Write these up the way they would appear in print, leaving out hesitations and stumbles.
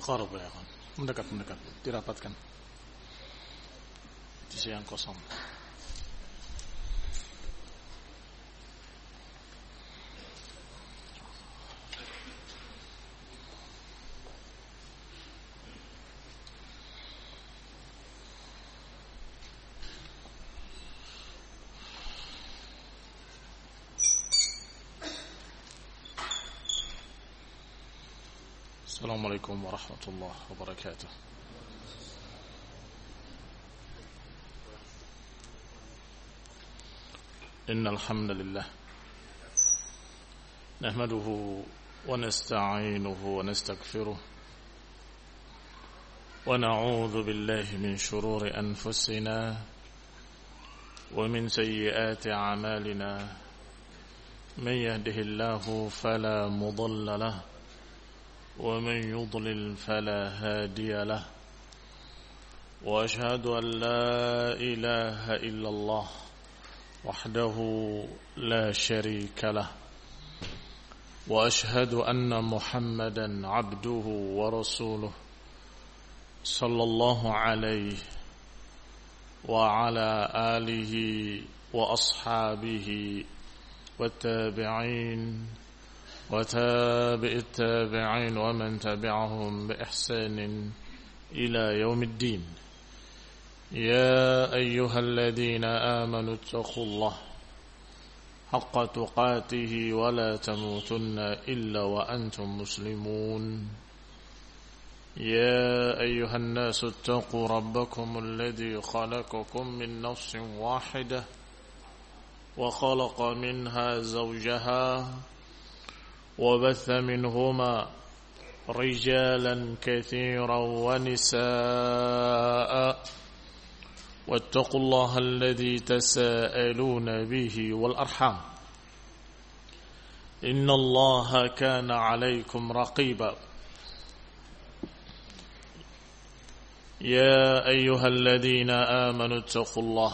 Qarab ya kan. Mendekat, dirapatkan. Sisi yang kosong. Assalamualaikum warahmatullahi wabarakatuh. Innal hamdalillah nahmaduhu wa nasta'inuhu wa nastaghfiruh wa na'udzu billahi min shururi anfusina wa min sayyiati a'malina man yahdihillahu fala mudilla lahu ومن يضلل فلا هادي له وأشهد أن لا إله إلا الله وحده لا شريك له وأشهد أن محمدا عبده ورسوله صلى الله عليه وعلى آله وأصحابه والتابعين وتابع التابعين ومن تبعهم بإحسان إلى يوم الدين يا أيها الذين آمنوا اتقوا الله حق تقاته ولا تموتن إلا وأنتم مسلمون يا أيها الناس اتقوا ربكم الذي خلقكم من نفس واحدة وخلق منها زوجها وبث منهما رجالا كثيرا ونساء واتقوا الله الذي تساءلون به والأرحام إن الله كان عليكم رقيبا يا أيها الذين آمنوا اتقوا الله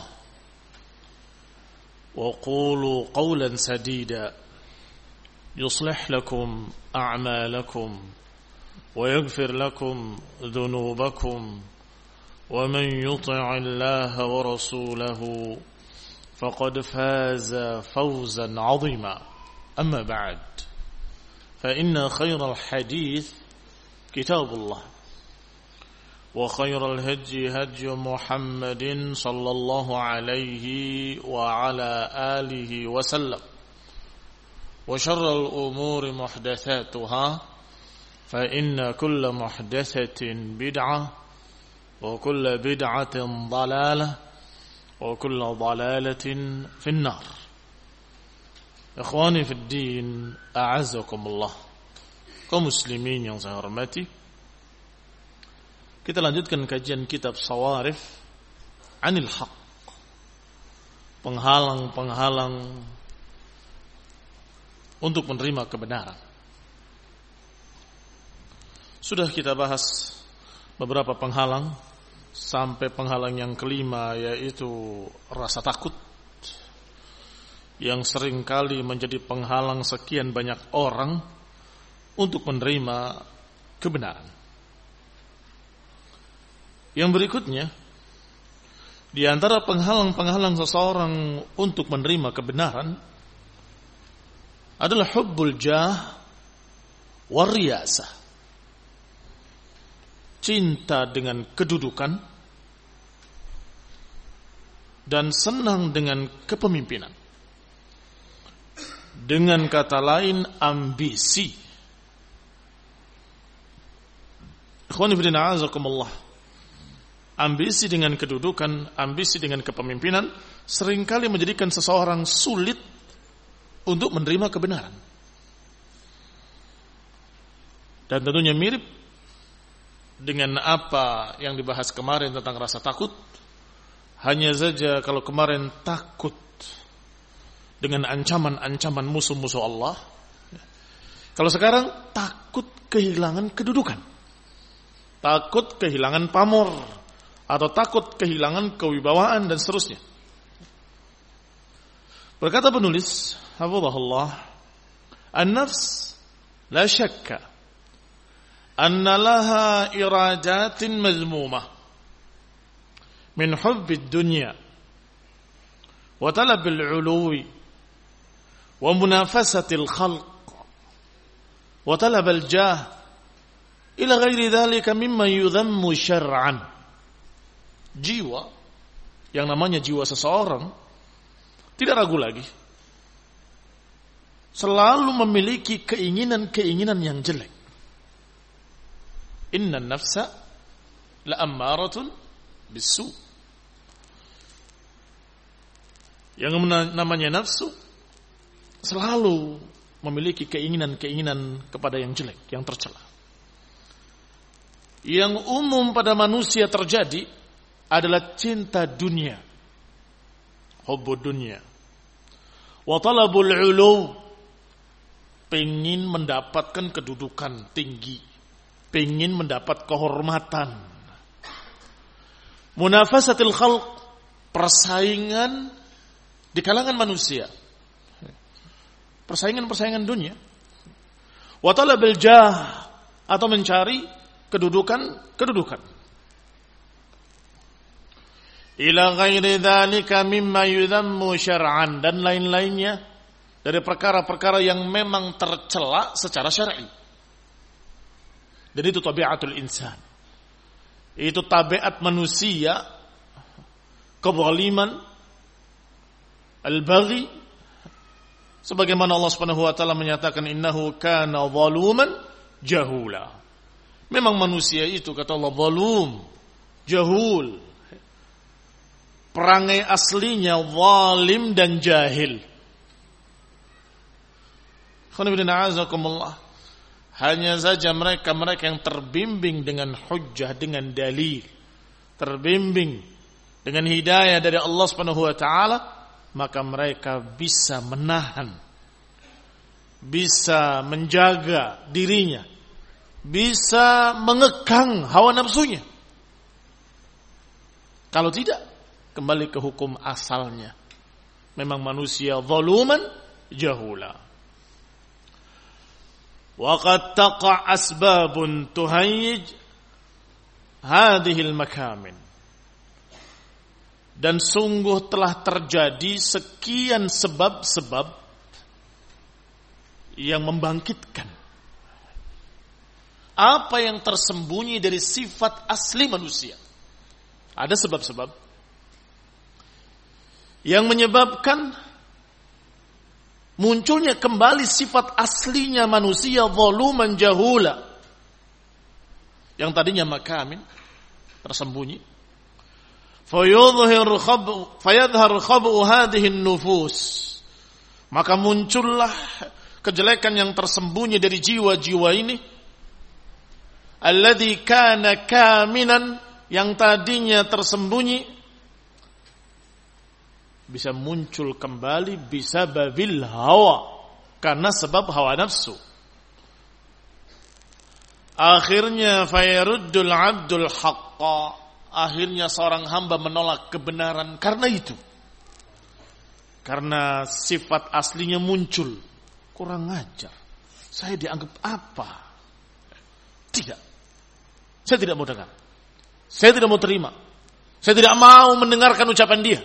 وقولوا قولا سديدا يصلح لكم أعمالكم ويغفر لكم ذنوبكم ومن يطع الله ورسوله فقد فاز فوزا عظيما أما بعد فإن خير الحديث كتاب الله وخير الهدي هدي محمد صلى الله عليه وعلى آله وسلم وشر الأمور محدثاتها فإن كل محدثة بدعة وكل بدعة ضلالة وكل ضلالة في النار إخواني في الدين أعزكم الله kaum muslimin yang saya hormati, kita lanjutkan kajian kitab Shawarif Anil Haq, penghalang-penghalang untuk menerima kebenaran. Sudah kita bahas beberapa penghalang sampai penghalang yang kelima, yaitu rasa takut yang seringkali menjadi penghalang sekian banyak orang untuk menerima kebenaran. Yang berikutnya, di antara penghalang-penghalang seseorang untuk menerima kebenaran adalah hubbul jah wariyasah, cinta dengan kedudukan dan senang dengan kepemimpinan. Dengan kata lain, ambisi. Ikhwani fillah azakumullah, ambisi dengan kedudukan, ambisi dengan kepemimpinan seringkali menjadikan seseorang sulit untuk menerima kebenaran. Dan tentunya mirip dengan apa yang dibahas kemarin tentang rasa takut. Hanya saja kalau kemarin takut dengan ancaman-ancaman musuh-musuh Allah, kalau sekarang takut kehilangan kedudukan, takut kehilangan pamor, atau takut kehilangan kewibawaan dan seterusnya. Berkata penulis hafizahullah, an-nafs la syakka anna laha iradatin mazmumah min hubbid dunya wa talabil uluwi wa munafasatil khalq wa talabal jah ila ghairi dhalika mimma yudhammu syar'an. Jiwa, yang namanya jiwa seseorang, tidak ragu lagi, selalu memiliki keinginan-keinginan yang jelek. Inna nafsa la'ammaratun bisu. Yang namanya nafsu selalu memiliki keinginan-keinginan kepada yang jelek, yang tercela. Yang umum pada manusia terjadi adalah cinta dunia, hubbud dunia, wa talabul ulu, pengin mendapatkan kedudukan tinggi, pengin mendapat kehormatan, munafasatil khalq, persaingan di kalangan manusia, persaingan dunia, wa talabil jah, atau mencari kedudukan, ila ghairi dzalika mimma yudhammu syar'an, dan lain-lainnya dari perkara-perkara yang memang tercela secara syar'i. Dan itu tabiatul insan, itu tabiat manusia, kezaliman, al-baghi, sebagaimana Allah Subhanahu wa taala menyatakan innahu kana zaluman jahula. Memang manusia itu, kata Allah, zalum, jahul. Perangai aslinya zalim dan jahil. Hanya saja mereka yang terbimbing dengan hujjah, dengan dalil, terbimbing dengan hidayah dari Allah Subhanahu wa taala, maka mereka bisa menahan, bisa menjaga dirinya, bisa mengekang hawa nafsunya. Kalau tidak, kembali ke hukum asalnya. Memang manusia zaluman jahula. Wa qad taqa asbabun tuhayyij hadhihi al-makamin. Dan sungguh telah terjadi sekian sebab-sebab yang membangkitkan apa yang tersembunyi dari sifat asli manusia. Ada sebab-sebab yang menyebabkan munculnya kembali sifat aslinya manusia zaluman jahula, yang tadinya makamin, tersembunyi. Fayadhhar khabu hadhihi an-nufus, maka muncullah kejelekan yang tersembunyi dari jiwa-jiwa ini, alladzi kana kaminan, yang tadinya tersembunyi, bisa muncul kembali bisa babil hawa, karena sebab hawa nafsu. Akhirnya fayaruddul abdul haqqa, akhirnya seorang hamba menolak kebenaran karena itu. Karena sifat aslinya muncul. Kurang ajar, saya dianggap apa? Tidak, saya tidak mau dengar, saya tidak mau terima, saya tidak mau mendengarkan ucapan dia,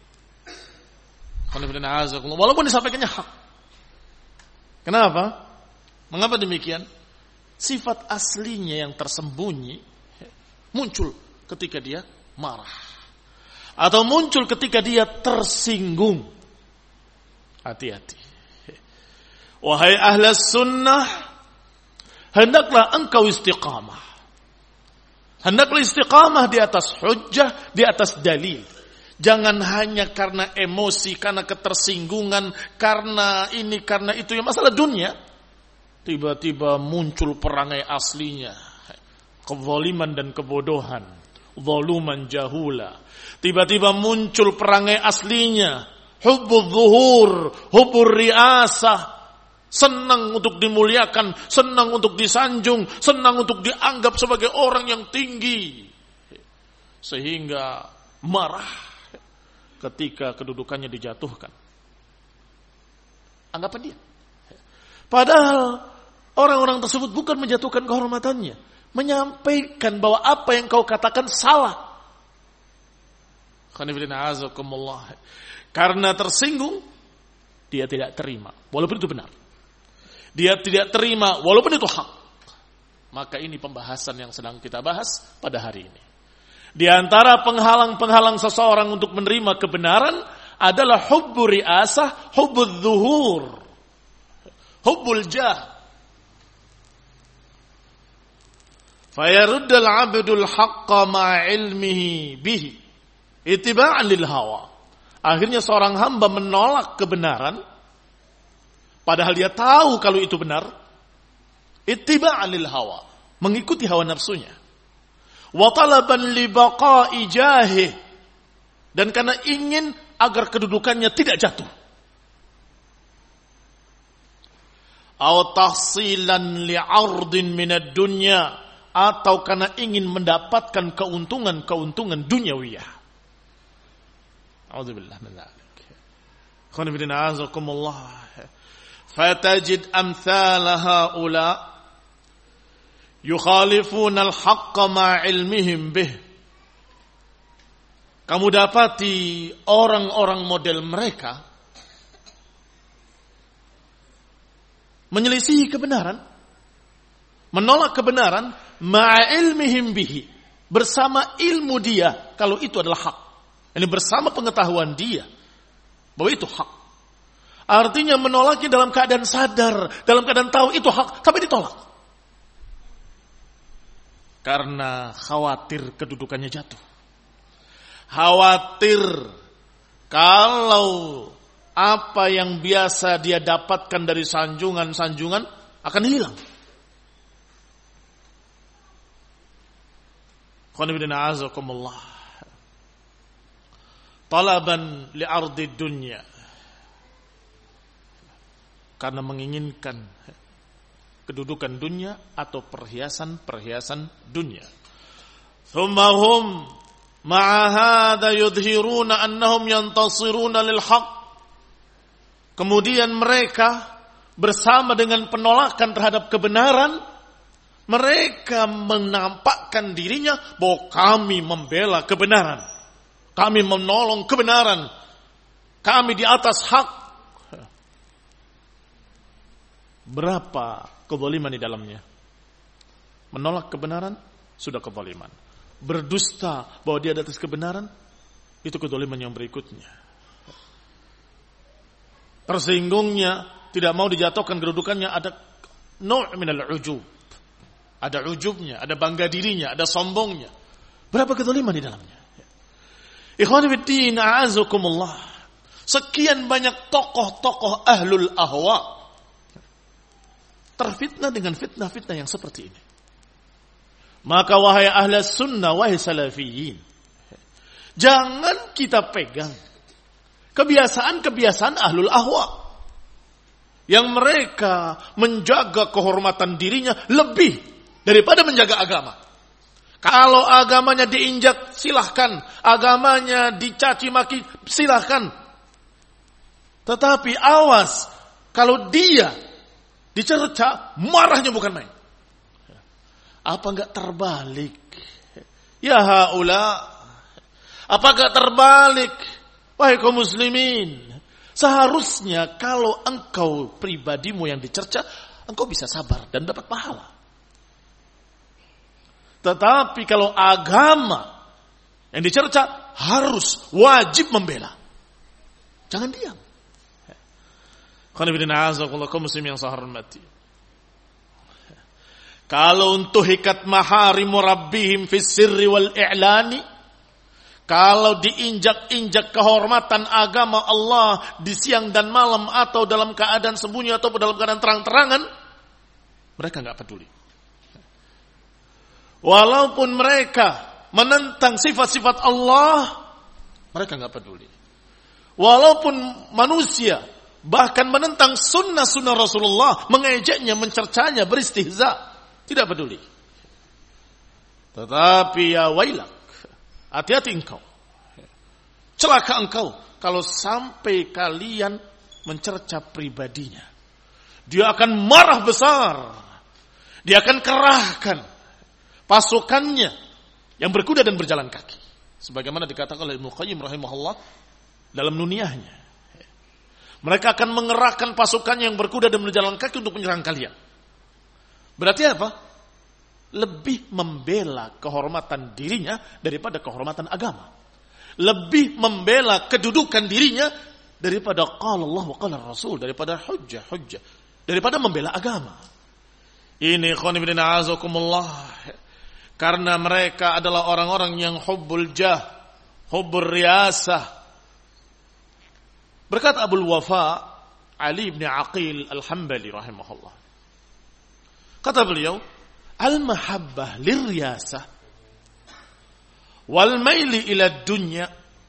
walaupun disampaikannya hak. Kenapa? Mengapa demikian? Sifat aslinya yang tersembunyi muncul ketika dia marah, atau muncul ketika dia tersinggung. Hati-hati. Wahai ahlas sunnah, hendaklah engkau istiqamah. Hendaklah istiqamah di atas hujjah, di atas dalil. Jangan hanya karena emosi, karena ketersinggungan, karena ini, karena itu, yang masalah dunia. Tiba-tiba muncul perangai aslinya, kezaliman dan kebodohan, zaluman jahula. Tiba-tiba muncul perangai aslinya, hubbul zuhur, hubbur riasah, senang untuk dimuliakan, senang untuk disanjung, senang untuk dianggap sebagai orang yang tinggi, sehingga marah ketika kedudukannya dijatuhkan. Anggapan dia. Padahal Orang-orang tersebut bukan menjatuhkan kehormatannya, menyampaikan bahwa apa yang kau katakan salah. Karena tersinggung, dia tidak terima, walaupun itu benar. Dia tidak terima, walaupun itu hak. Maka ini pembahasan yang sedang kita bahas pada hari ini. Di antara penghalang-penghalang seseorang untuk menerima kebenaran adalah hubbu riasah, hubbul zuhur, hubbul jah. Fayaruddal abdul haqqa ma'ilmihi bihi ittiba'an lil hawa. Akhirnya seorang hamba menolak kebenaran padahal dia tahu kalau itu benar. Ittiba'an lil hawa, mengikuti hawa nafsunya. Wa talaban li baqa'i jahih, dan karena ingin agar kedudukannya tidak jatuh. Aw tahsilan li 'ardin minad dunya, atau karena ingin mendapatkan keuntungan duniawiyah. A'udzubillah min dzalik. Khana bidina azakumullah. Fatajid amthal haula yukhalifuna al-haqqa ma 'ilmihim bih. Kamu dapati orang-orang model mereka menyelisihi kebenaran, menolak kebenaran, ma'ilmihim bihi, bersama ilmu dia kalau itu adalah hak. Ini bersama pengetahuan dia bahwa itu hak. Artinya menolaknya dalam keadaan sadar, dalam keadaan tahu itu hak, tapi ditolak. Karena khawatir kedudukannya jatuh. Khawatir kalau apa yang biasa dia dapatkan dari sanjungan-sanjungan akan hilang. Qanibidina azakumullah. Talaban li'ardi dunya. Karena menginginkan kedudukan dunia atau perhiasan-perhiasan dunia. Thumma hum ma'a hadha yudhiruna annahum yantasiruna lil haqq. Kemudian mereka bersama dengan penolakan terhadap kebenaran, mereka menampakkan dirinya bahwa kami membela kebenaran, kami menolong kebenaran, kami di atas hak. Berapa kezaliman di dalamnya? Menolak kebenaran sudah kezaliman. Berdusta bahwa dia di atas kebenaran, itu kezaliman yang berikutnya. Tersinggungnya, tidak mau dijatuhkan kedudukannya, ada nu' minal ujub. Ada ujubnya, ada bangga dirinya, ada sombongnya. Berapa kezaliman di dalamnya? Ikhwan fiddin, a'azakumullah. Sekian banyak tokoh-tokoh ahlul ahwa terfitnah dengan fitnah-fitnah yang seperti ini. Maka wahai ahli sunnah, wahai salafiyin, jangan kita pegang kebiasaan-kebiasaan ahlul ahwa yang mereka menjaga kehormatan dirinya lebih daripada menjaga agama. Kalau agamanya diinjak, silahkan. Agamanya dicaci maki, silahkan. Tetapi awas, kalau dia dicerca, marahnya bukan main. Apa enggak terbalik? Ya haula, apa enggak terbalik? Wahai kaum muslimin, seharusnya kalau engkau pribadimu yang dicerca, engkau bisa sabar dan dapat pahala. Tetapi kalau agama yang dicerca, harus wajib membela. Jangan diam. Kaum muslim yang saya hormati. Kalau untuk hikat maharimu rabbihim fis sirri wal i'lani, kalau diinjak-injak kehormatan agama Allah di siang dan malam, atau dalam keadaan sembunyi atau dalam keadaan terang-terangan, mereka enggak peduli. Walaupun mereka menentang sifat-sifat Allah, mereka enggak peduli. Walaupun manusia bahkan menentang sunnah-sunnah Rasulullah, mengejeknya, mencercanya, beristihza, tidak peduli. Tetapi ya wailak, hati-hati engkau, celaka engkau kalau sampai kalian mencerca pribadinya. Dia akan marah besar. Dia akan kerahkan pasukannya yang berkuda dan berjalan kaki. Sebagaimana dikatakan oleh Ibnu Qayyim rahimahullah dalam nuniyahnya. Mereka akan mengerahkan pasukannya yang berkuda dan berjalan kaki untuk menyerang kalian. Berarti apa? Lebih membela kehormatan dirinya daripada kehormatan agama. Lebih membela kedudukan dirinya daripada qala Allah wa qala Rasul, daripada hujjah, daripada membela agama. Ini khonibidin a'azakumullah. Karena mereka adalah orang-orang yang hubbul jah, hubbul riyasah. Berkata Abul Wafa Ali bin Aqil Al-Hambali rahimahullah. Kata beliau, al-mahabbah lirriyasah wal maili ila dunya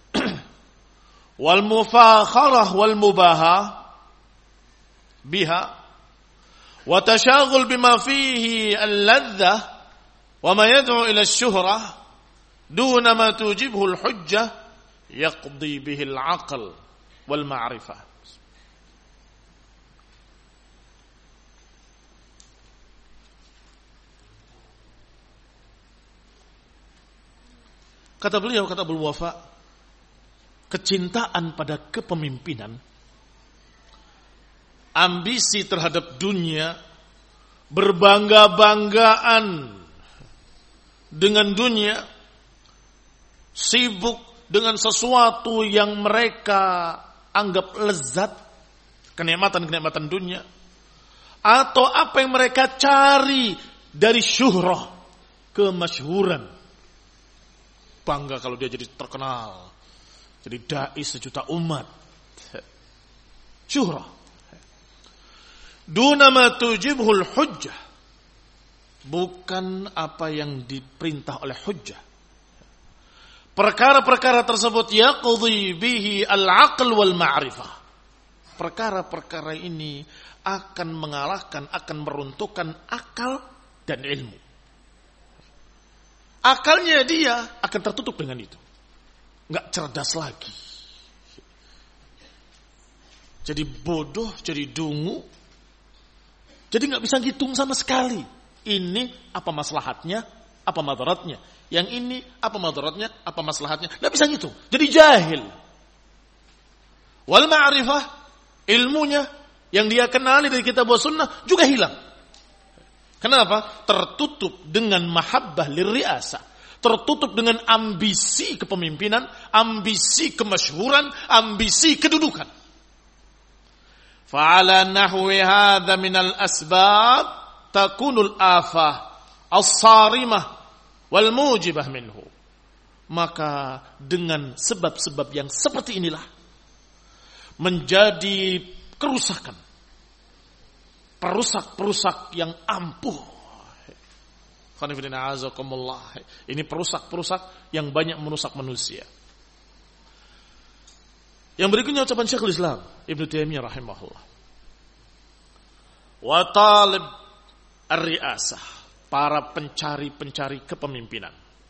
wal mufakharah wal mubaha biha wa tashaghul bima fihi al-ladhah وما يدعو إلى الشهرة دون ما توجبه الحجة يقضي به العقل والمعرفة. Kata beliau, kata Abul Wafa, kecintaan pada kepemimpinan, ambisi terhadap dunia, berbangga-banggaan dengan dunia, sibuk dengan sesuatu yang mereka anggap lezat, kenikmatan-kenikmatan dunia, atau apa yang mereka cari dari syuhrah, kemasyhuran. Bangga kalau dia jadi terkenal, jadi dai sejuta umat. Syuhrah. Duna ma tujibhul hujjah. Bukan apa yang diperintah oleh hujjah. Perkara-perkara tersebut yaqdi bihi al-aql wal ma'rifah. Perkara-perkara ini akan mengalahkan, akan meruntuhkan akal dan ilmu. Akalnya dia akan tertutup dengan itu. Enggak cerdas lagi. Jadi bodoh, jadi dungu. Jadi enggak bisa ngitung sama sekali. Ini apa maslahatnya, apa madaratnya. Yang ini apa madaratnya, apa maslahatnya. Tidak bisa ngitung. Jadi jahil. Wal ma'rifah, ilmunya yang dia kenali dari kitab wa sunnah juga hilang. Kenapa? Tertutup dengan mahabbah lirriasah. Tertutup dengan ambisi kepemimpinan, ambisi kemasyhuran, ambisi kedudukan. Fa'ala nahwi hadha minal asbab takunul afah as-sarimah wal mujibah minhu. Maka dengan sebab-sebab yang seperti inilah menjadi kerusakan, perusak-perusak yang ampuh. Ini perusak-perusak yang banyak merusak manusia. Yang berikutnya ucapan Syekhul Islam Ibnu Taimiyah rahimahullah. Wa talib ar-riasah, para pencari-pencari kepemimpinan.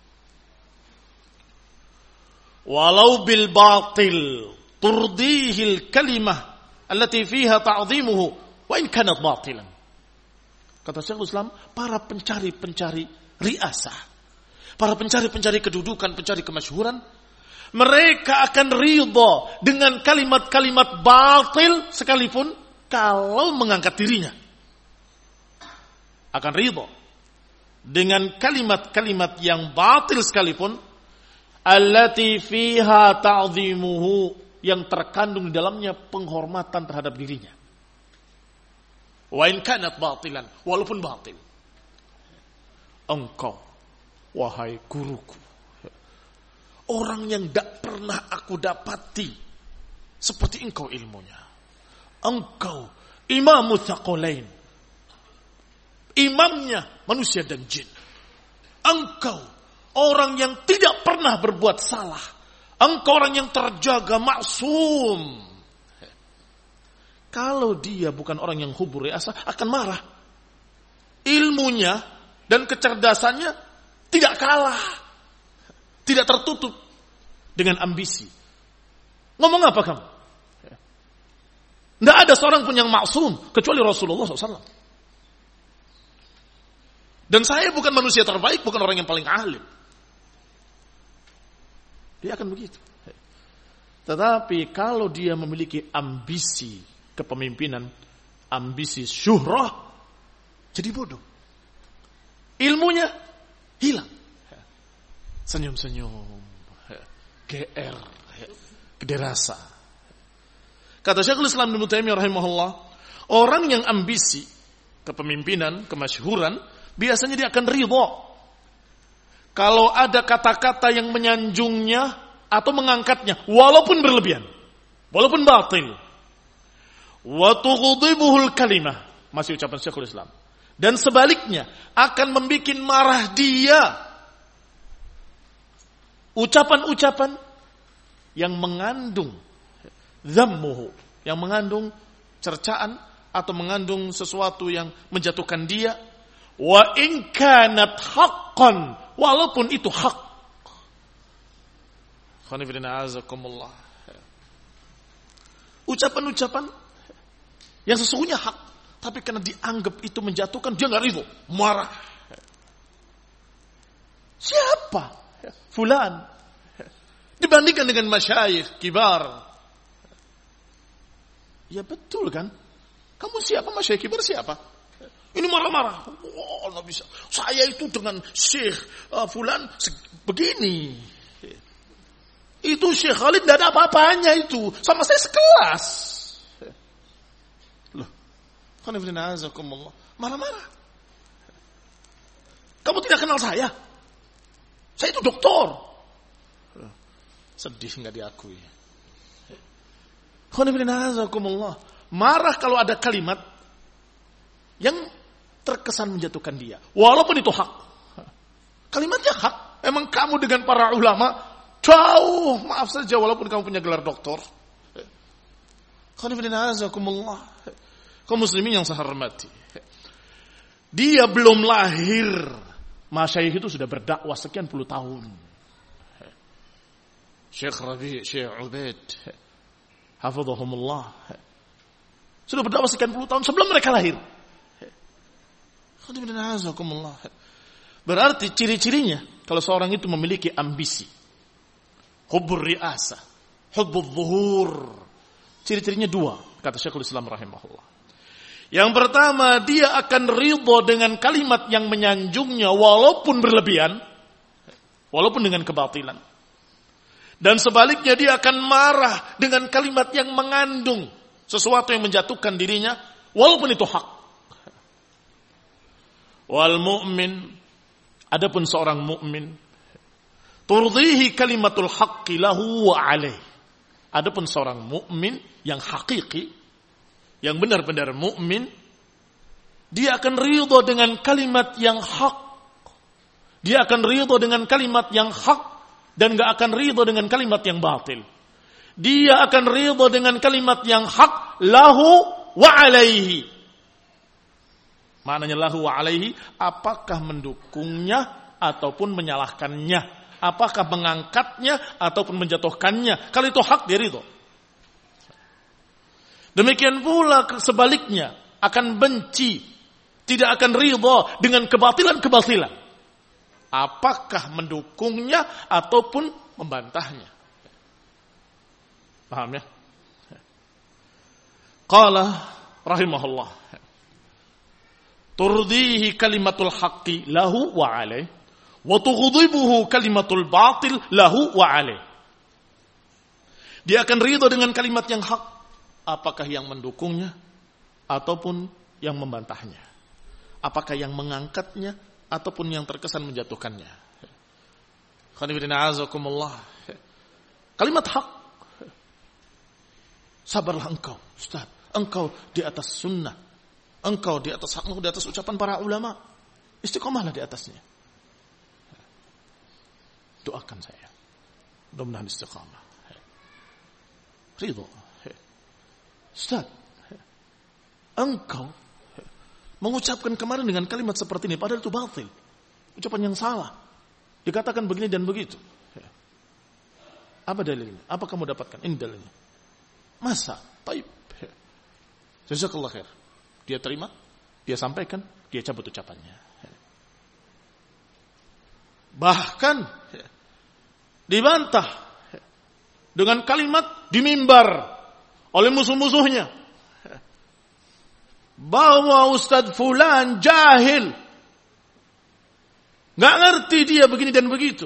Walau bil batil turdihil kalimah allati fiha ta'zimuhu wa in kanat batilan. Kata Syekhul Islam, para pencari-pencari riasah, para pencari-pencari kedudukan, pencari kemasyhuran, mereka akan ridha dengan kalimat-kalimat batil sekalipun kalau mengangkat dirinya. Akan ridha dengan kalimat-kalimat yang batil sekalipun, allati fiha ta'zimuhu, yang terkandung di dalamnya penghormatan terhadap dirinya. Wa in kanat batilan, walaupun batil. Engkau, wahai guruku, orang yang tidak pernah aku dapati seperti engkau ilmunya. Engkau imamu tsaqalain, imamnya manusia dan jin. Engkau orang yang tidak pernah berbuat salah. Engkau orang yang terjaga, maksum. Kalau dia bukan orang yang hubur riasah, akan marah. Ilmunya dan kecerdasannya tidak kalah, tidak tertutup dengan ambisi. Ngomong apa kamu? Tidak ada seorang pun yang maksum kecuali Rasulullah SAW. Dan saya bukan manusia terbaik, bukan orang yang paling alim. Dia akan begitu. Tetapi kalau dia memiliki ambisi kepemimpinan, ambisi syuhrah, jadi bodoh. Ilmunya hilang. Senyum-senyum, GR, gede rasa. Kata Syekhul Islam Ibnu Taimiyah rahimahullah, orang yang ambisi kepemimpinan, kemasyhuran, biasanya dia akan ridha kalau ada kata-kata yang menyanjungnya atau mengangkatnya, walaupun berlebihan, walaupun batil. Wa tughdibuhul kalimah, masih ucapan Syekhul Islam. Dan sebaliknya akan membuat marah dia ucapan-ucapan yang mengandung zammuhu, yang mengandung cercaan atau mengandung sesuatu yang menjatuhkan dia. Wa in kanat haqqan, walaupun itu hak. Ucapan-ucapan yang sesungguhnya hak, tapi karena dianggap itu menjatuhkan, dia nggak ridho, marah. Siapa? Fulan. Dibandingkan dengan masyayikh kibar. Ya betul kan? Kamu siapa? Masyayikh kibar siapa? Ini marah-marah. Oh, nggak bisa. Saya itu dengan Syekh Fulan begini. Itu Syekh Khalid tidak ada apa-apanya itu. Sama saya sekelas. Loh. Marah-marah. Kamu tidak kenal saya? Saya itu doktor. Sedih nggak diakui. Marah kalau ada kalimat yang terkesan menjatuhkan dia, walaupun itu hak. Kalimatnya hak. Emang kamu dengan para ulama jauh, maaf saja, walaupun kamu punya gelar doktor. Kaum muslimin yang saya hormati, dia belum lahir, masyayikh itu sudah berdakwah sekian puluh tahun. Syekh Rabi', Syekh Ubaid, hafizahumullah, sudah berdakwah sekian puluh tahun sebelum mereka lahir. Berarti ciri-cirinya kalau seorang itu memiliki ambisi, hubbur riasah, hubbul zuhur, ciri-cirinya dua, kata Syekhul Islam rahimahullah. Yang pertama, dia akan ridho dengan kalimat yang menyanjungnya walaupun berlebihan, walaupun dengan kebatilan. Dan sebaliknya dia akan marah dengan kalimat yang mengandung sesuatu yang menjatuhkan dirinya walaupun itu hak. Wal mu'min, adapun seorang mukmin, turdhihi kalimatul haqqi lahu wa alaih. Adapun seorang mukmin yang hakiki, yang benar-benar mukmin, dia akan ridho dengan kalimat yang hak. Dia akan ridho dengan kalimat yang hak dan gak akan ridho dengan kalimat yang batil. Dia akan ridho dengan kalimat yang hak, lahu wa alaihi. Maknanya lahu wa alaihi, apakah mendukungnya ataupun menyalahkannya, apakah mengangkatnya ataupun menjatuhkannya. Kalau itu hak, dia ridho. Demikian pula sebaliknya, akan benci, tidak akan ridho dengan kebatilan-kebatilan, apakah mendukungnya ataupun membantahnya. Paham ya? Qala rahimahullah, turdihi kalimatul haqqi lahu wa alaih, wa tughdibuhu kalimatul batil lahu wa alaih. Dia akan ridho dengan kalimat yang hak, apakah yang mendukungnya ataupun yang membantahnya, apakah yang mengangkatnya ataupun yang terkesan menjatuhkannya. Kalimat hak. Sabarlah engkau, Ustaz. Engkau di atas sunnah. Engkau di atas hak, di atas ucapan para ulama. Istiqomahlah di atasnya. Doakan saya. Mudah-mudahan istiqamah. Ridho. Ustaz, engkau mengucapkan kemarin dengan kalimat seperti ini, padahal itu batil. Ucapan yang salah. Dikatakan begini dan begitu. Apa dalilnya? Apa kamu dapatkan? Ini dalilnya. Masa? Taib. Jazakallah khair. Dia terima, dia sampaikan, dia cabut ucapannya. Bahkan dibantah dengan kalimat di mimbar oleh musuh-musuhnya bahwa Ustadz Fulan jahil, nggak ngerti dia begini dan begitu.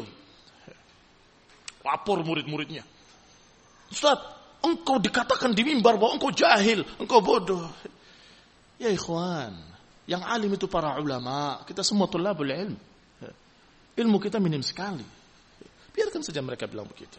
Lapor murid-muridnya, Ustadz, engkau dikatakan di mimbar bahwa engkau jahil, engkau bodoh. Ya ikhwan, yang alim itu para ulama, kita semua tulabul ilm. Ilmu kita minim sekali. Biarkan saja mereka bilang begitu.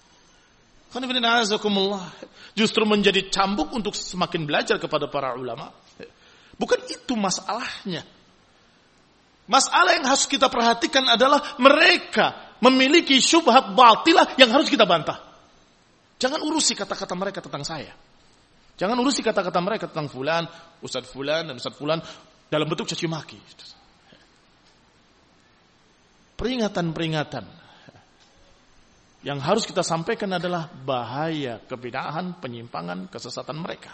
Justru menjadi cambuk untuk semakin belajar kepada para ulama. Bukan itu masalahnya. Masalah yang harus kita perhatikan adalah mereka memiliki syubhat batilah yang harus kita bantah. Jangan urusi kata-kata mereka tentang saya. Jangan urusi kata-kata mereka tentang fulan, Ustadz fulan dan Ustadz fulan dalam bentuk caci maki. Peringatan-peringatan yang harus kita sampaikan adalah bahaya kebid'ahan, penyimpangan, kesesatan mereka.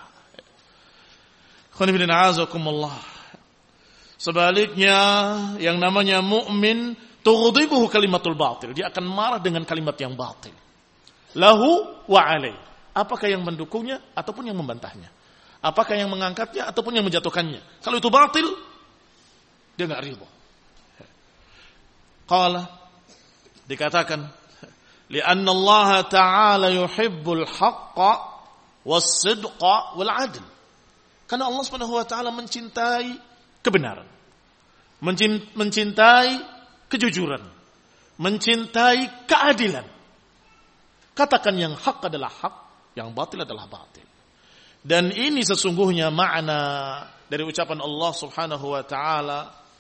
Sebaliknya, yang namanya mukmin tughdibuhu kalimatul batil, dia akan marah dengan kalimat yang batil. Lahu wa alaih. Apakah yang mendukungnya ataupun yang membantahnya? Apakah yang mengangkatnya ataupun yang menjatuhkannya? Kalau itu batil, dia enggak ridha. Qala, dikatakan, li'anna Allah Ta'ala yuhibbul haqqa was-sidqa wal-'adl. Karena Allah Subhanahu wa taala mencintai kebenaran, mencintai kejujuran, mencintai keadilan. Katakan yang hak adalah hak, yang batil adalah batil. Dan ini sesungguhnya makna dari ucapan Allah Subhanahu wa taala,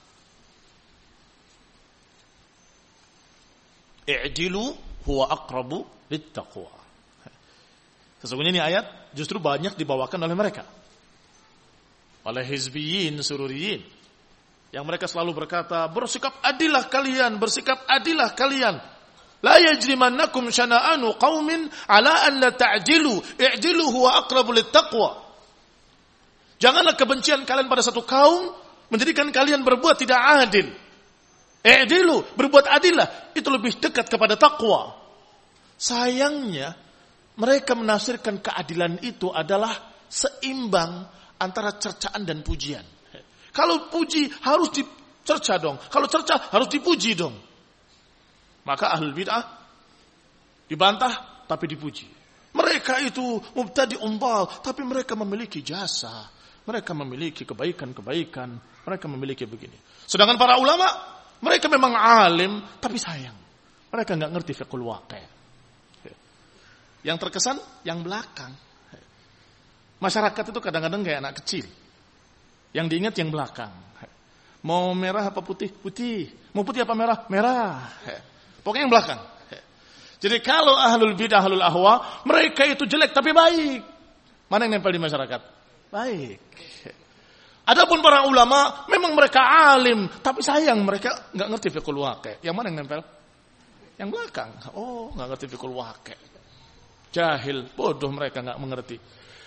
i'dilu huwa aqrabu littaqwa. Sesungguhnya ini ayat justru banyak dibawakan oleh mereka, oleh hizbiyin, sururiyin, yang mereka selalu berkata, bersikap adillah kalian, bersikap adillah kalian. La yajrimannakum syana'anu qaumin ala an la ta'jilu, i'dilu huwa aqrabu littaqwa. Janganlah kebencian kalian pada satu kaum menjadikan kalian berbuat tidak adil. I'dilu, berbuat adillah, itu lebih dekat kepada takwa. Sayangnya, mereka menafsirkan keadilan itu adalah seimbang antara cercaan dan pujian. Kalau puji harus dicerca dong, kalau cerca harus dipuji dong. Maka ahlul bid'ah dibantah tapi dipuji. Mereka itu mubtadi umbal, tapi mereka memiliki jasa, mereka memiliki kebaikan-kebaikan, mereka memiliki begini. Sedangkan para ulama, mereka memang alim, tapi sayang, mereka nggak ngerti fiqhul waqi'. Yang terkesan yang belakang. Masyarakat itu kadang-kadang kayak anak kecil, yang diingat yang belakang. Mau merah apa putih? Putih. Mau putih apa merah? Merah. Pokoknya yang belakang. Jadi kalau ahlul bidah, ahlul ahwa, mereka itu jelek tapi baik. Mana yang nempel di masyarakat? Baik. Adapun para ulama, memang mereka alim, tapi sayang mereka nggak ngerti fiqhul waqi'. Yang mana yang nempel? Yang belakang. Oh, nggak ngerti fiqhul waqi'. Jahil, bodoh, mereka nggak mengerti.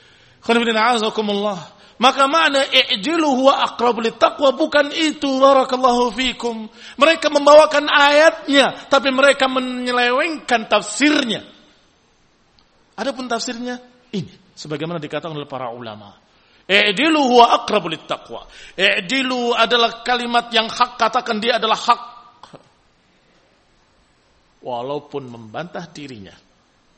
Maka makna i'dilu huwa aqrabu littaqwa bukan itu, barakallahu fikum. Mereka membawakan ayatnya, tapi mereka menyelewengkan tafsirnya. Adapun tafsirnya ini, sebagaimana dikatakan oleh para ulama. I'dilu huwa aqrabu littaqwa. I'dilu adalah kalimat yang hak, katakan dia adalah hak. Walaupun membantah dirinya.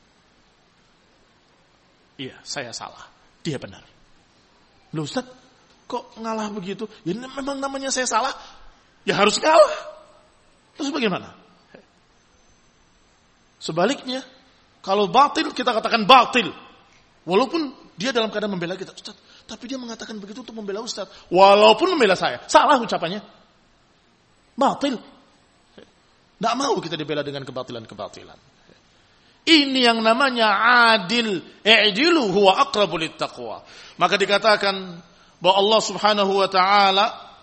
Iya, saya salah. Dia benar. Loh Ustaz, kok ngalah begitu? Ya memang namanya saya salah, ya harus ngalah. Terus bagaimana? Sebaliknya, kalau batil kita katakan batil. Walaupun dia dalam keadaan membela kita, Ustaz, tapi dia mengatakan begitu untuk membela Ustaz. Walaupun membela saya, salah ucapannya. Batil. Tidak mau kita dibela dengan kebatilan-kebatilan. Ini yang namanya adil. I'dilu huwa aqrabu littaqwa. Maka dikatakan bahwa Allah Subhanahu wa taala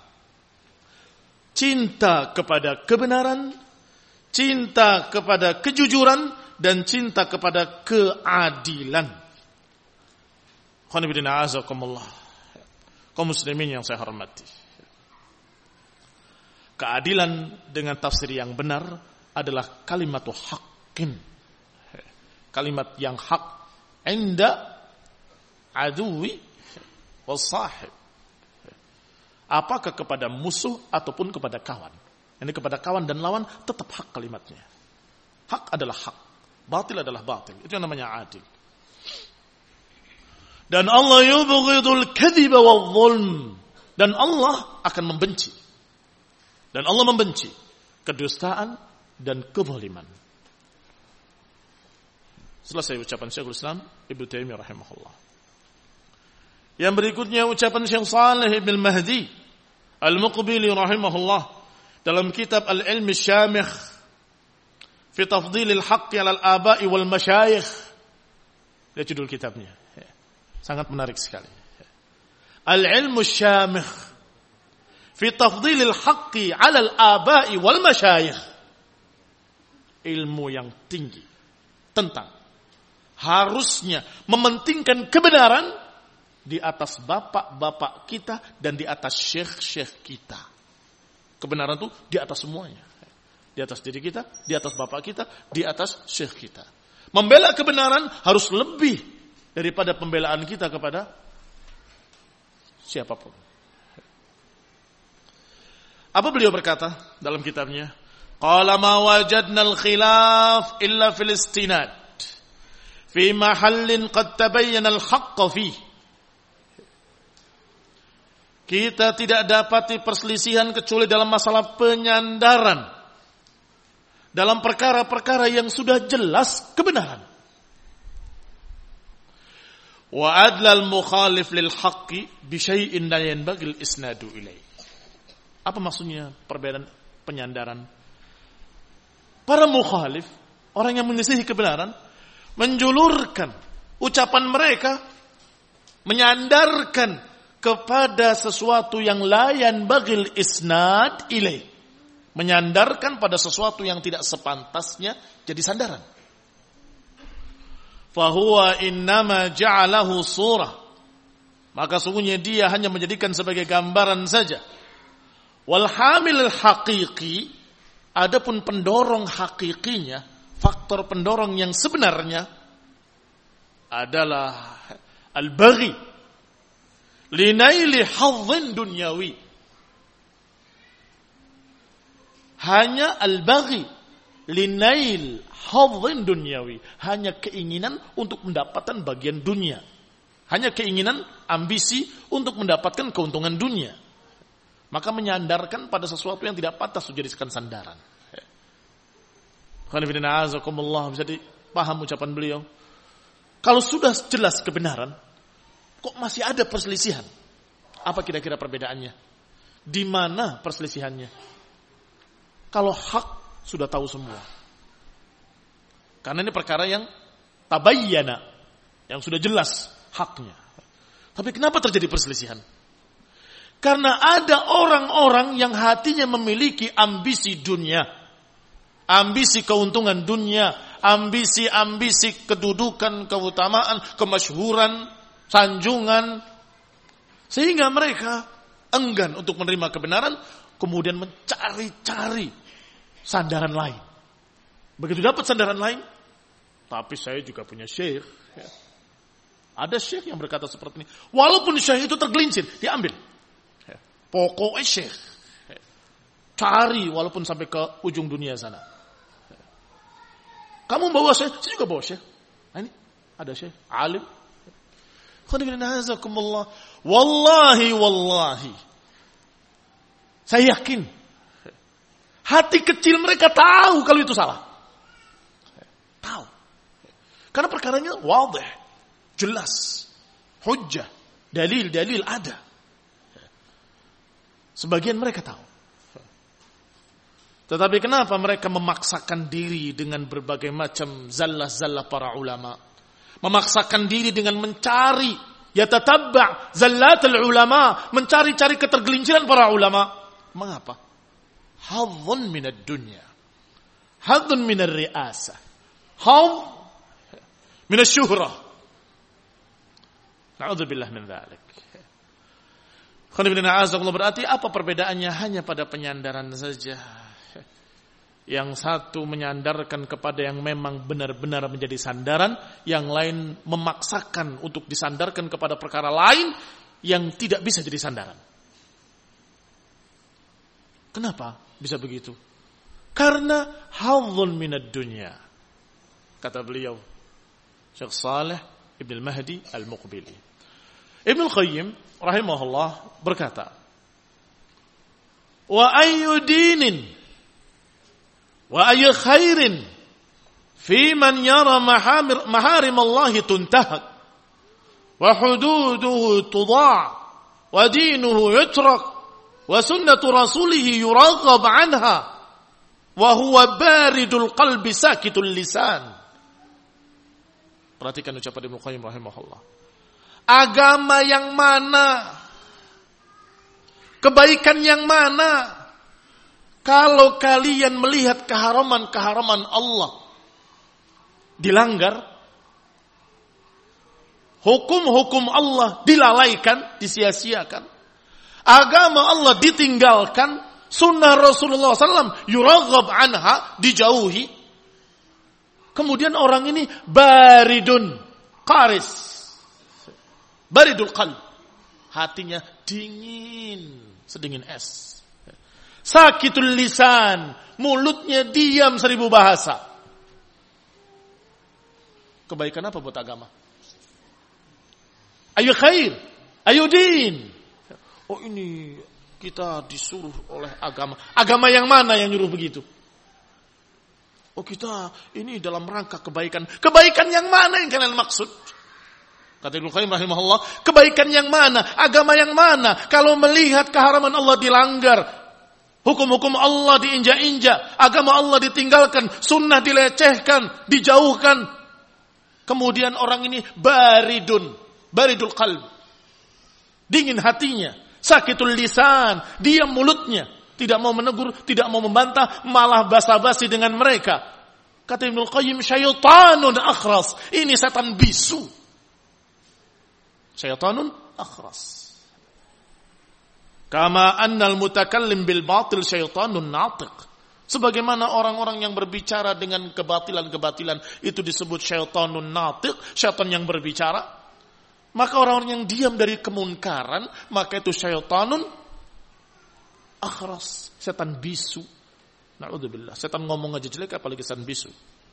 cinta kepada kebenaran, cinta kepada kejujuran, dan cinta kepada keadilan. Qanibidina azakumullah. Kaum muslimin yang saya hormati. Keadilan dengan tafsir yang benar adalah kalimatu haqqin. Kalimat yang hak inda aduwi wasahib. Apakah kepada musuh ataupun kepada kawan. Ini kepada kawan dan lawan tetap hak kalimatnya. Hak adalah hak. Batil adalah batil. Itu yang namanya adil. Dan Allah yubghidul kadhiba wal zulm. Dan Allah akan membenci. Dan Allah membenci kedustaan dan kezaliman. Selesai ucapan Syekhul Islam Ibnu Taimiyah rahimahullah. Yang berikutnya ucapan Syekh Shalih bin Mahdi Al-Muqbili rahimahullah dalam kitab Al-Ilm Syamikh fi Tafdhil al-Haqq 'ala al-Aba'i wal Masyayikh. Lihat judul kitabnya. Sangat menarik sekali. Al-Ilm Syamikh fi Tafdhil al-Haqq 'ala al-Aba'i wal Masyayikh. Ilmu yang tinggi tentang harusnya mementingkan kebenaran di atas bapak-bapak kita dan di atas syekh-syekh kita. Kebenaran itu di atas semuanya. Di atas diri kita, di atas bapak kita, di atas syekh kita. Membela kebenaran harus lebih daripada pembelaan kita kepada siapapun. Apa beliau berkata dalam kitabnya? Qala ma wajadna al-khilaf illa fil istinad fi mahallin qad tabayyana al-haqq fihi. Kita tidak dapati perselisihan kecuali dalam masalah penyandaran. Dalam perkara-perkara yang sudah jelas kebenaran. Wa adlal mukhalif lil haqqi bi syai'in la yanbaghi al isnadu ilaih. Apa maksudnya perbedaan penyandaran? Para mukhalif, orang yang menyelisihi kebenaran, menjulurkan ucapan mereka, menyandarkan kepada sesuatu yang layan bagil isnad ilaih, menyandarkan pada sesuatu yang tidak sepantasnya jadi sandaran. Fahuwa innama ja'alahu surah, maka sungguhnya dia hanya menjadikan sebagai gambaran saja. Wal hamil haqiqi, adapun pendorong hakikinya, faktor pendorong yang sebenarnya adalah al-baghi linaili hadzin dunyawi. Hanya al-baghi linail hadzin dunyawi, hanya keinginan untuk mendapatkan bagian dunia, hanya keinginan, ambisi untuk mendapatkan keuntungan dunia, maka menyandarkan pada sesuatu yang tidak pantas dijadikan sandaran. Bisa dipaham ucapan beliau. Kalau sudah jelas kebenaran, kok masih ada perselisihan? Apa kira-kira perbedaannya? Di mana perselisihannya? Kalau hak sudah tahu semua. Karena ini perkara yang tabayyana, yang sudah jelas haknya. Tapi kenapa terjadi perselisihan? Karena ada orang-orang yang hatinya memiliki ambisi dunia, ambisi keuntungan dunia, ambisi kedudukan, keutamaan, kemasyhuran, sanjungan, sehingga mereka enggan untuk menerima kebenaran, kemudian mencari-cari sandaran lain. Begitu dapat sandaran lain, tapi saya juga punya syekh. Ada syekh yang berkata seperti ini, walaupun syekh itu tergelincir, diambil. Pokoknya syekh, cari walaupun sampai ke ujung dunia sana. Kamu bawa syekh, saya juga bawa syekh. Nah ini ada syekh, alim. Wallahi, saya yakin hati kecil mereka tahu kalau itu salah. Tahu. Karena perkaranya wadih, jelas, hujjah, dalil ada. Sebagian mereka tahu. Tetapi kenapa mereka memaksakan diri dengan berbagai macam zallah-zallah para ulama? Memaksakan diri dengan mencari, yatatabba' zallatul ulama, mencari-cari ketergelinciran para ulama. Mengapa? Hadzun minad dunya, hadzun minar ri'asah, hadz minasyuhrah. Na'udzubillah min dzalik. Berarti apa perbedaannya? Hanya pada penyandaran saja. Yang satu menyandarkan kepada yang memang benar-benar menjadi sandaran, yang lain memaksakan untuk disandarkan kepada perkara lain yang tidak bisa jadi sandaran. Kenapa bisa begitu? Karena hadzun minad dunya. Kata beliau, Syekh Saleh Ibn al-Mahdi al-Muqbili. Ibn al-Qayyim rahimahullah berkata, wa ayyu dinin wa ayyu khairin fi man yara maharim Allah tuntahak wa hududuhu tudaa wa dinuhu yutrak wa sunnatu rasulih yuraghab anha wa huwa baridul qalbi sakitul lisan. Perhatikan ucapan Ibnu Qayyim rahimahullah. Agama yang mana, kebaikan yang mana, kalau kalian melihat keharaman-keharaman Allah dilanggar, hukum-hukum Allah dilalaikan, disia-siakan, agama Allah ditinggalkan, sunnah Rasulullah SAW yuraghab anha, dijauhi, kemudian orang ini baridun qaris, baridul qalb, hatinya dingin, sedingin es. Sakitul lisan, mulutnya diam 1000 bahasa. Kebaikan apa buat agama? Ayo khair, ayo din. Oh ini kita disuruh oleh agama. Agama yang mana yang nyuruh begitu? Oh kita ini dalam rangka kebaikan. Kebaikan yang mana yang kalian maksud? Kata Ibnu Qayyim rahimahullah, kebaikan yang mana? Agama yang mana? Kalau melihat keharaman Allah dilanggar, hukum-hukum Allah diinjak-injak, agama Allah ditinggalkan, sunnah dilecehkan, dijauhkan. Kemudian orang ini baridul qalb, dingin hatinya, sakitul lisan, diam mulutnya, tidak mau menegur, tidak mau membantah, malah basa-basi dengan mereka. Kata Ibnu Qayyim, syaitanun akhras, ini setan bisu. Syaitanun akhras. Kama annal mutakallim bil batil syaitanun natiq. Sebagaimana orang-orang yang berbicara dengan kebatilan-kebatilan itu disebut syaitanun natiq, syaitan yang berbicara. Maka orang-orang yang diam dari kemunkaran, maka itu syaitanun akhras, setan bisu. Na'udzubillah, setan ngomong aja jelek apalagi setan bisu.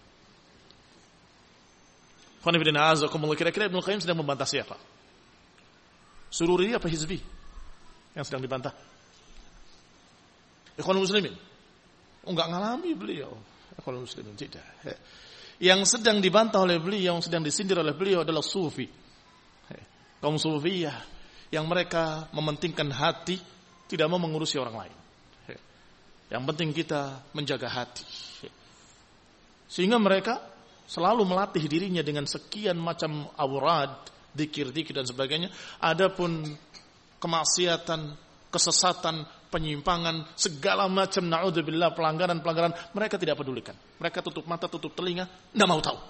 Kira-kira Ibnu Qayyim sedang membantah siapa? Sururi apa Hizbi yang sedang dibantah? Ikhwanul Muslimin. Enggak ngalami beliau. Ikhwanul Muslimin tidak. Yang sedang dibantah oleh beliau, yang sedang disindir oleh beliau adalah sufi. Kaum sufiyah yang mereka mementingkan hati, tidak mau mengurusi orang lain. Yang penting kita menjaga hati. Sehingga mereka selalu melatih dirinya dengan sekian macam awrad, dzikir-dzikir dan sebagainya. Adapun kemaksiatan, kesesatan, penyimpangan, segala macam na'udzubillah pelanggaran-pelanggaran, mereka tidak pedulikan. Mereka tutup mata, tutup telinga, tidak mau tahu.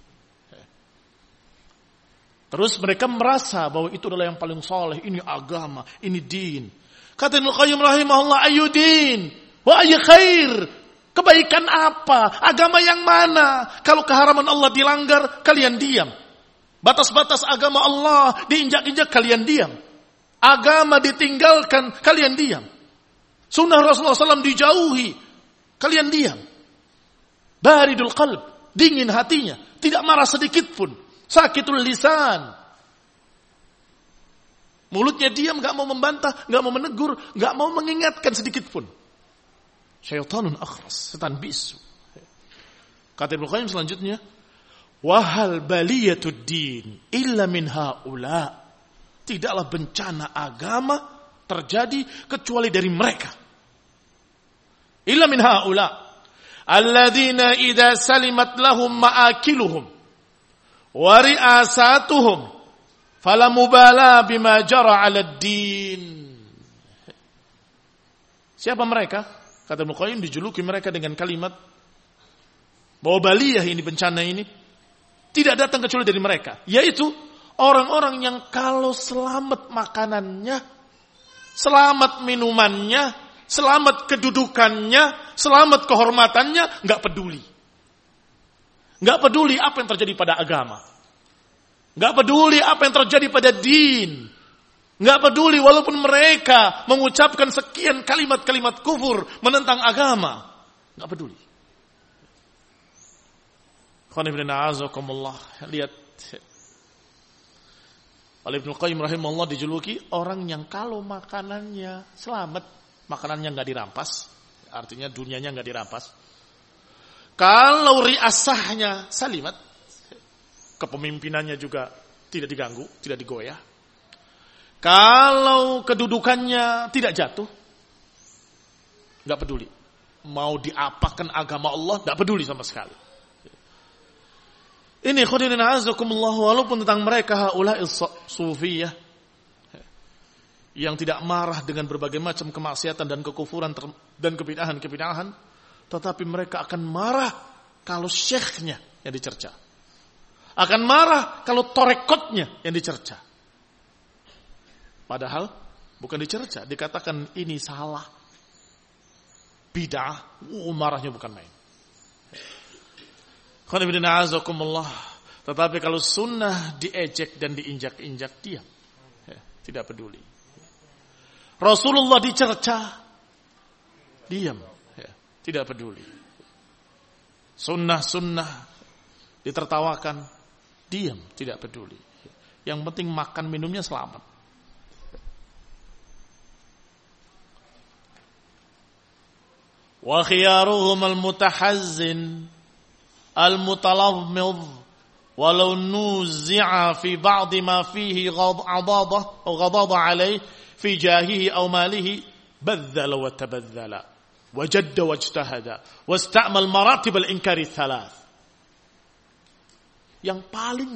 Terus mereka merasa bahwa itu adalah yang paling soleh, ini agama, ini din. Kata Ibnu Qayyim rahimahullah, ayu din, wa ayu khair. Kebaikan apa? Agama yang mana? Kalau keharaman Allah dilanggar, kalian diam. Batas-batas agama Allah diinjak-injak, kalian diam. Agama ditinggalkan, kalian diam. Sunnah Rasulullah SAW dijauhi, kalian diam. Baridul qalb, dingin hatinya, tidak marah sedikit pun. Sakitul lisan, mulutnya diam, gak mau membantah, gak mau menegur, gak mau mengingatkan sedikit pun. Syaitanun akhras, setan bisu. Kata Ibnu Qayyim selanjutnya, wahal baliyatud din illa min haula. Tidaklah bencana agama terjadi kecuali dari mereka. Illa min haula alladzina idza salimat lahum ma'akiluhum wa ri'asatuhum fala mubala bima jara 'ala ad-din. Siapa mereka? Kata Ibnu Qayyim, dijuluki mereka dengan kalimat bahwa baliyah ini, bencana ini tidak datang kecuali dari mereka, yaitu orang-orang yang kalau selamat makanannya, Selamat minumannya, selamat kedudukannya, selamat kehormatannya, nggak peduli. Nggak peduli apa yang terjadi pada agama. Nggak peduli apa yang terjadi pada din. Nggak peduli walaupun mereka mengucapkan sekian kalimat-kalimat kufur menentang agama. Nggak peduli. Lihat. Ibnu Qayyim rahimahullah dijuluki orang yang kalau makanannya selamat, makanannya nggak dirampas, artinya dunianya nggak dirampas. Kalau riasahnya salimat, kepemimpinannya juga tidak diganggu, tidak digoyah. Kalau kedudukannya tidak jatuh, nggak peduli. Mau diapakan agama Allah, nggak peduli sama sekali. Ini khudinina azakumullah, walaupun tentang mereka haula'i sufiyah yang tidak marah dengan berbagai macam kemaksiatan dan kekufuran dan kebid'ahan, tetapi mereka akan marah kalau syekhnya yang dicerca. Akan marah kalau torekotnya yang dicerca. Padahal bukan dicerca, dikatakan ini salah, bid'ah, marahnya bukan main. Tetapi kalau sunnah diejek dan diinjak-injak, diam, tidak peduli. Rasulullah dicerca, diam, tidak peduli. Sunnah ditertawakan, diam, tidak peduli. Yang penting makan minumnya selamat. Wa khiyaruhum al-mutahazzin al-mutalammid walau nuzi'a fi ba'd ma fihi ghadadah aw ghadada alayhi fi jahihi aw malihi badhala wa tabadhala wajadda wajtahada wasta'mal maratib al-inkari thalath. Yang paling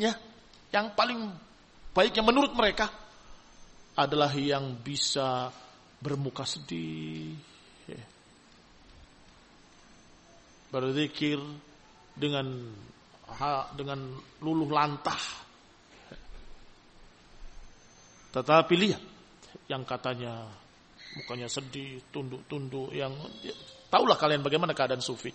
baiknya menurut mereka adalah yang bisa bermuka sedih, berzikir dengan luluh lantah. Tetapi lihat yang katanya mukanya sedih, tunduk-tunduk, yang tahulah kalian bagaimana keadaan sufi.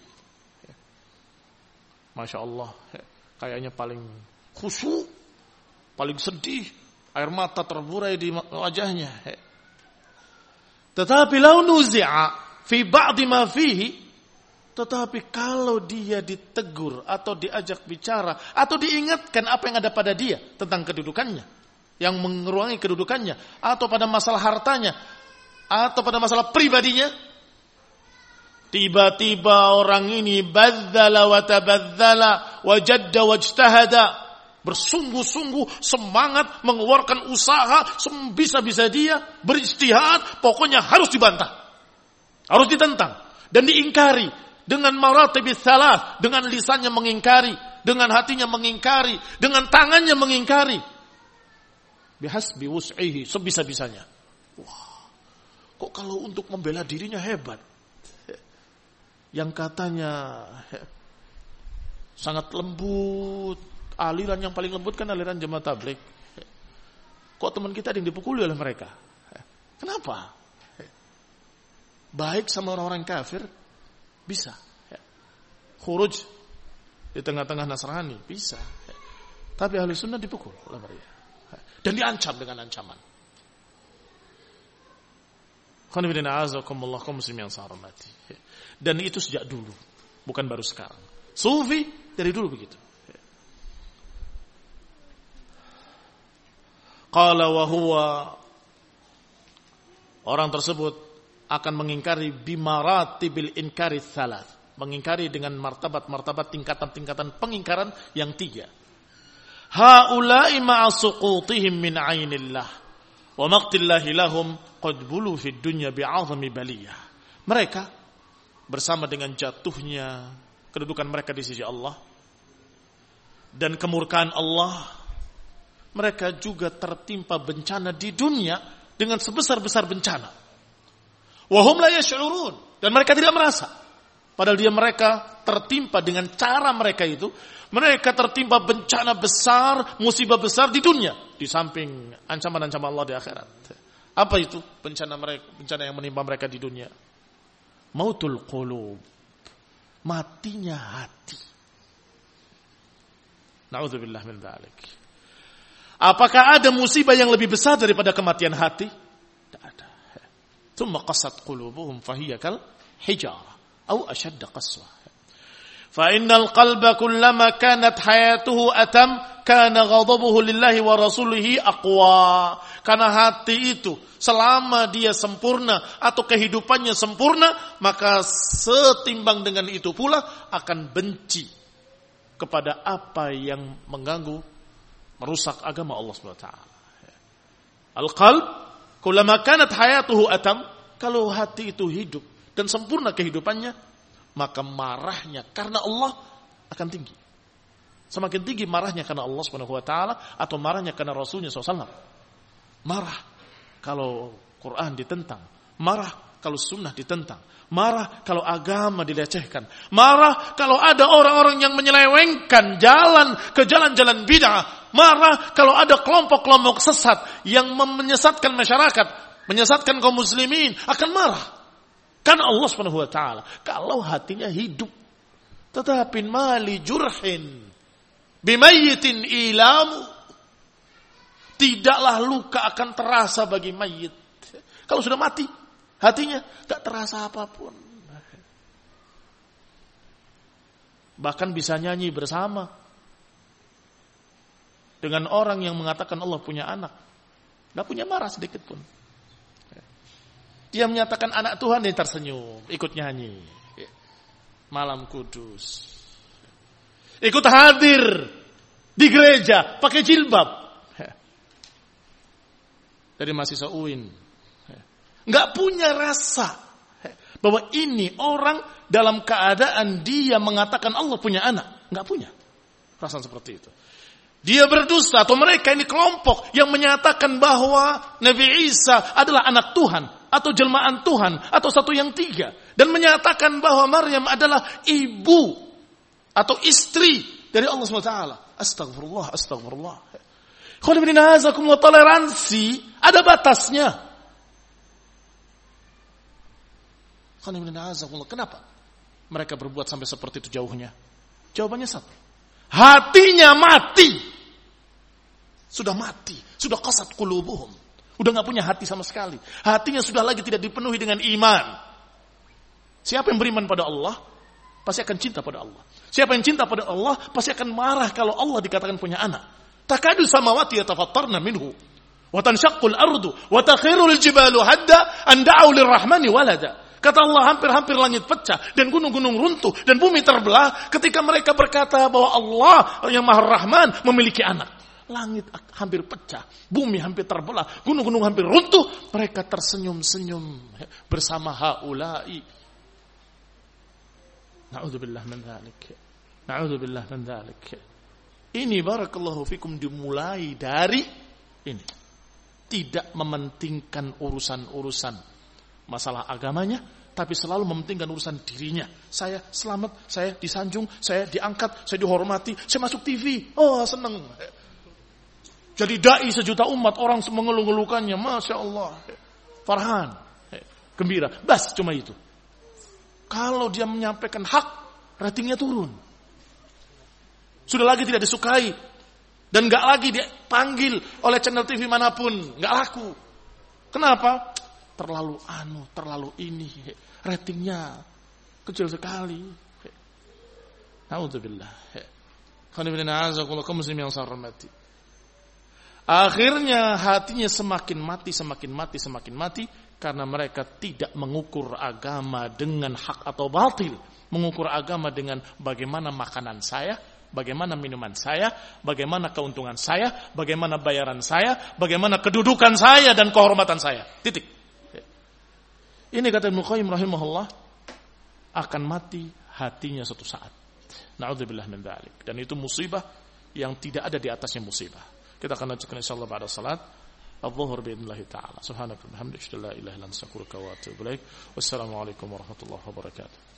Masya Allah, kayaknya paling khusyuk, paling sedih, air mata terburai di wajahnya. Tetapi lau nuzi'a fi ba'di ma fihi, tetapi kalau dia ditegur atau diajak bicara atau diingatkan apa yang ada pada dia tentang kedudukannya, yang mengurangi kedudukannya, atau pada masalah hartanya, atau pada masalah pribadinya, tiba-tiba orang ini badzala wa tabadzala wa jadda wajtahada, bersungguh-sungguh semangat mengeluarkan usaha sebisa-bisa dia, beristihad, pokoknya harus dibantah, harus ditentang dan diingkari. Dengan maratibits salah, dengan lisannya mengingkari, dengan hatinya mengingkari, dengan tangannya mengingkari. Bihasbi wus'ihi, sebisa-bisanya. Wah, kok kalau untuk membela dirinya hebat. Yang katanya sangat lembut, aliran yang paling lembut kan aliran Jamaah Tabligh. Kok teman kita yang dipukuli oleh mereka? Kenapa? Baik sama orang-orang kafir, bisa. Khuruj di tengah-tengah Nasrani, bisa. Tapi ahli sunnah dipukul oleh mereka. Dan diancam dengan ancaman. Dan itu sejak dulu, bukan baru sekarang. Sufi dari dulu begitu. Qala wa huwa, orang tersebut akan mengingkari bimaratibil inkari thalath, mengingkari dengan martabat-martabat, tingkatan-tingkatan pengingkaran yang 3. Haula'i ma'a suqutihim min 'ainillah wa maqtillahi lahum qad bulu fid dunya bi'azami baliyah. Mereka bersama dengan jatuhnya kedudukan mereka di sisi Allah dan kemurkaan Allah, mereka juga tertimpa bencana di dunia dengan sebesar-besar bencana. Wahum la yash'urun, dan mereka tidak merasa. Padahal mereka tertimpa dengan cara mereka itu, mereka tertimpa bencana besar, musibah besar di dunia, di samping ancaman-ancaman Allah di akhirat. Apa itu bencana yang menimpa mereka di dunia? Mautul qulub, matinya hati. Na'udzubillah min dzalik. Apakah ada musibah yang lebih besar daripada kematian hati? Tidak ada. Tsumma qasat qulubuhum fahiya kal hijarah atau ashadda qaswah. Fa innal qalba kullama kanat hayatuhu atam kana ghadabuhu lillahi wa rasulihi aqwa. Karena hati itu selama dia sempurna atau kehidupannya sempurna, maka setimbang dengan itu pula akan benci kepada apa yang mengganggu, merusak agama Allah SWT. Al-qalb kullama kanat hayatuhu atam, kalau hati itu hidup dan sempurna kehidupannya, maka marahnya karena Allah akan tinggi. Semakin tinggi marahnya karena Allah SWT atau marahnya karena Rasulnya SAW. Marah kalau Quran ditentang, marah kalau sunnah ditentang, marah kalau agama dilecehkan, marah kalau ada orang-orang yang menyelewengkan jalan ke jalan-jalan bid'ah, marah kalau ada kelompok-kelompok sesat yang menyesatkan masyarakat, menyesatkan kaum muslimin, akan marah. Karena Allah Subhanahu wa taala, kalau hatinya hidup, tetapi mali jurhin bimayyitin ilamu, tidaklah luka akan terasa bagi mayit. Kalau sudah mati, hatinya tak terasa apapun. Bahkan bisa nyanyi bersama dengan orang yang mengatakan Allah punya anak. Gak punya marah sedikit pun. Dia menyatakan anak Tuhan, dia tersenyum, ikut nyanyi. Malam kudus. Ikut hadir di gereja, pakai jilbab. Dari mahasiswa UIN. Enggak punya rasa bahwa ini orang dalam keadaan dia mengatakan Allah punya anak. Enggak punya perasaan seperti itu. Dia berdusta, atau mereka ini kelompok yang menyatakan bahwa Nabi Isa adalah anak Tuhan atau jelmaan Tuhan atau satu yang tiga, dan menyatakan bahwa Maryam adalah ibu atau istri dari Allah SWT. Astagfirullah, astagfirullah. Toleransi ada batasnya. Kenapa mereka berbuat sampai seperti itu jauhnya? Jawabannya satu. Hatinya mati. Sudah mati. Sudah qasat qulubuhum. Udah gak punya hati sama sekali. Hatinya sudah lagi tidak dipenuhi dengan iman. Siapa yang beriman pada Allah, pasti akan cinta pada Allah. Siapa yang cinta pada Allah, pasti akan marah kalau Allah dikatakan punya anak. Takadu samawati yatafattarna minhu wa tanshaqqul ardu wa takhirul jibalu hadda an da'u lirrahmani walada. Kata Allah, hampir-hampir langit pecah dan gunung-gunung runtuh dan bumi terbelah ketika mereka berkata bahwa Allah yang Maha Rahman memiliki anak. Langit hampir pecah, bumi hampir terbelah, gunung-gunung hampir runtuh, mereka tersenyum-senyum bersama haula'i. Na'udzubillah min dzalik. Na'udzubillah min dzalik. Ini barakallahu fikum dimulai dari ini. Tidak mementingkan urusan-urusan masalah agamanya, tapi selalu mementingkan urusan dirinya. Saya selamat, saya disanjung, saya diangkat, saya dihormati, saya masuk TV. Oh, senang. Jadi dai sejuta umat, orang mengeluh-ngeluhkannya. Masya Allah. Farhan. Gembira. Bas, cuma itu. Kalau dia menyampaikan hak, ratingnya turun. Sudah lagi tidak disukai. Dan gak lagi dipanggil oleh channel TV manapun. Gak laku. Kenapa? Terlalu ini. Ratingnya kecil sekali. Na'udzubillah. Kaum muslim yang saya hormati. Akhirnya hatinya semakin mati. Karena mereka tidak mengukur agama dengan hak atau batil. Mengukur agama dengan bagaimana makanan saya, bagaimana minuman saya, bagaimana keuntungan saya, bagaimana bayaran saya, bagaimana kedudukan saya dan kehormatan saya. Titik. Ini kata Ibnu Qayyim rahimahullah, akan mati hatinya suatu saat. Na'udzubillah min dzalik. Dan itu musibah yang tidak ada di atasnya musibah. Kita akan lanjutkan insyaallah pada salat الظهر بإذن الله تعالى. سبحانك وبحمدك لا إله إلا أنت أستغفرك وأتوب إليك. والسلام عليكم ورحمة الله وبركاته.